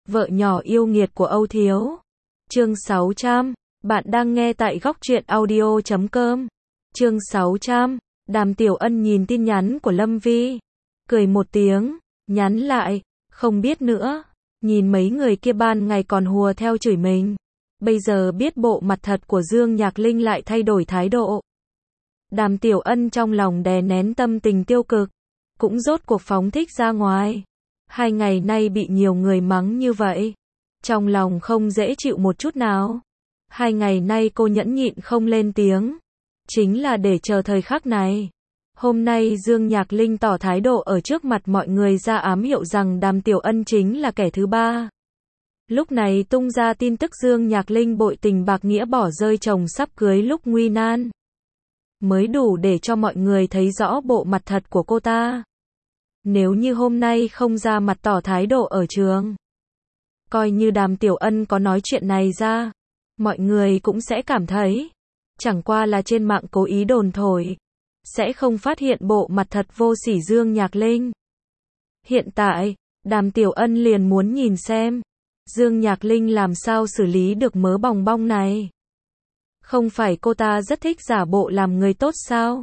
Vợ nhỏ yêu nghiệt của Âu Thiếu. Chương 600. Bạn đang nghe tại góc truyện audio.com. Chương 600. Đàm Tiểu Ân nhìn tin nhắn của Lâm Vi, cười một tiếng, nhắn lại, không biết nữa. Nhìn mấy người kia ban ngày còn hùa theo chửi mình, bây giờ biết bộ mặt thật của Dương Nhạc Linh lại thay đổi thái độ. Đàm Tiểu Ân trong lòng đè nén tâm tình tiêu cực, cũng rốt cuộc phóng thích ra ngoài. 2 ngày nay bị nhiều người mắng như vậy, trong lòng không dễ chịu một chút nào. 2 ngày nay cô nhẫn nhịn không lên tiếng, chính là để chờ thời khắc này. Hôm nay Dương Nhạc Linh tỏ thái độ ở trước mặt mọi người ra ám hiệu rằng Đàm Tiểu Ân chính là kẻ thứ ba. Lúc này tung ra tin tức Dương Nhạc Linh bội tình bạc nghĩa bỏ rơi chồng sắp cưới lúc nguy nan, mới đủ để cho mọi người thấy rõ bộ mặt thật của cô ta. Nếu như hôm nay không ra mặt tỏ thái độ ở trường, coi như Đàm Tiểu Ân có nói chuyện này ra, mọi người cũng sẽ cảm thấy chẳng qua là trên mạng cố ý đồn thổi, sẽ không phát hiện bộ mặt thật vô sỉ Dương Nhạc Linh. Hiện tại, Đàm Tiểu Ân liền muốn nhìn xem Dương Nhạc Linh làm sao xử lý được mớ bòng bong này. Không phải cô ta rất thích giả bộ làm người tốt sao?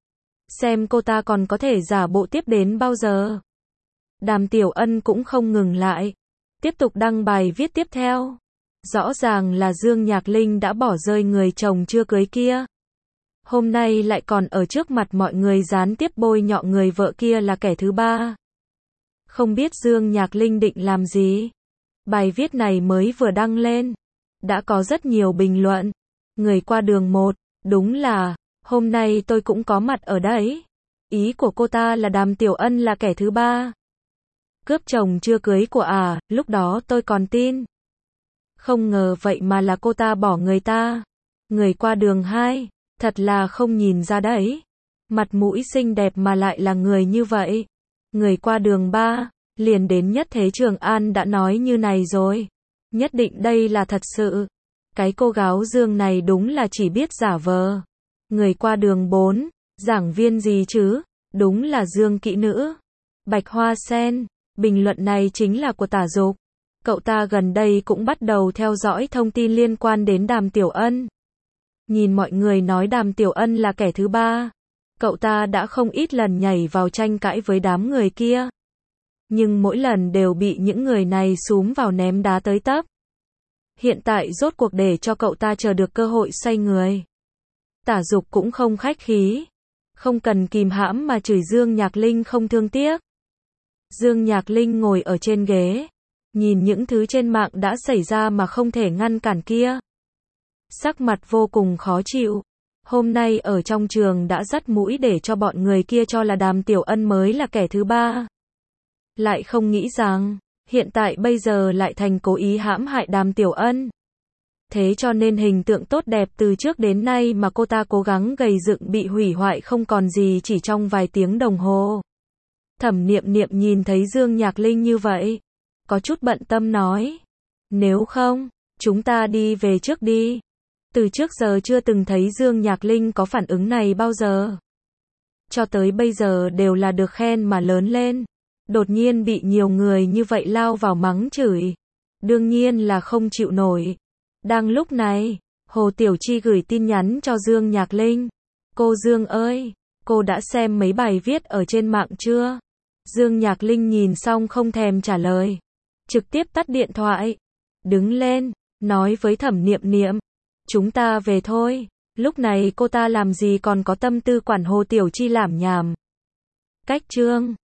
Xem cô ta còn có thể giả bộ tiếp đến bao giờ. Đàm Tiểu Ân cũng không ngừng lại, tiếp tục đăng bài viết tiếp theo. Rõ ràng là Dương Nhạc Linh đã bỏ rơi người chồng chưa cưới kia, hôm nay lại còn ở trước mặt mọi người gián tiếp bôi nhọ người vợ kia là kẻ thứ ba. Không biết Dương Nhạc Linh định làm gì. Bài viết này mới vừa đăng lên, đã có rất nhiều bình luận. Người qua đường một, đúng là, hôm nay tôi cũng có mặt ở đấy. Ý của cô ta là Đàm Tiểu Ân là kẻ thứ ba, cướp chồng chưa cưới của lúc đó tôi còn tin. Không ngờ vậy mà là cô ta bỏ người ta. Người qua đường 2, thật là không nhìn ra đấy. Mặt mũi xinh đẹp mà lại là người như vậy. Người qua đường 3, liền đến Nhất Thế Trường An đã nói như này rồi. Nhất định đây là thật sự. Cái cô gáo Dương này đúng là chỉ biết giả vờ. Người qua đường 4, giảng viên gì chứ? Đúng là Dương kỹ nữ. Bạch Hoa Sen, bình luận này chính là của Tả Dục. Cậu ta gần đây cũng bắt đầu theo dõi thông tin liên quan đến Đàm Tiểu Ân. Nhìn mọi người nói Đàm Tiểu Ân là kẻ thứ ba, cậu ta đã không ít lần nhảy vào tranh cãi với đám người kia. Nhưng mỗi lần đều bị những người này xúm vào ném đá tới tấp. Hiện tại rốt cuộc để cho cậu ta chờ được cơ hội xoay người. Tả Dục cũng không khách khí, không cần kìm hãm mà chửi Dương Nhạc Linh không thương tiếc. Dương Nhạc Linh ngồi ở trên ghế, nhìn những thứ trên mạng đã xảy ra mà không thể ngăn cản kia, sắc mặt vô cùng khó chịu. Hôm nay ở trong trường đã dắt mũi để cho bọn người kia cho là Đàm Tiểu Ân mới là kẻ thứ ba. Lại không nghĩ rằng, hiện tại bây giờ lại thành cố ý hãm hại Đàm Tiểu Ân. Thế cho nên hình tượng tốt đẹp từ trước đến nay mà cô ta cố gắng gầy dựng bị hủy hoại không còn gì chỉ trong vài tiếng đồng hồ. Thẩm Niệm Niệm nhìn thấy Dương Nhạc Linh như vậy, có chút bận tâm nói, nếu không, chúng ta đi về trước đi. Từ trước giờ chưa từng thấy Dương Nhạc Linh có phản ứng này bao giờ. Cho tới bây giờ đều là được khen mà lớn lên. Đột nhiên bị nhiều người như vậy lao vào mắng chửi, đương nhiên là không chịu nổi. Đang lúc này, Hồ Tiểu Chi gửi tin nhắn cho Dương Nhạc Linh. Cô Dương ơi, cô đã xem mấy bài viết ở trên mạng chưa? Dương Nhạc Linh nhìn xong không thèm trả lời, trực tiếp tắt điện thoại, đứng lên, nói với Thẩm Niệm Niệm, chúng ta về thôi. Lúc này cô ta làm gì còn có tâm tư quản Hồ Tiểu Chi lảm nhảm. Cách chương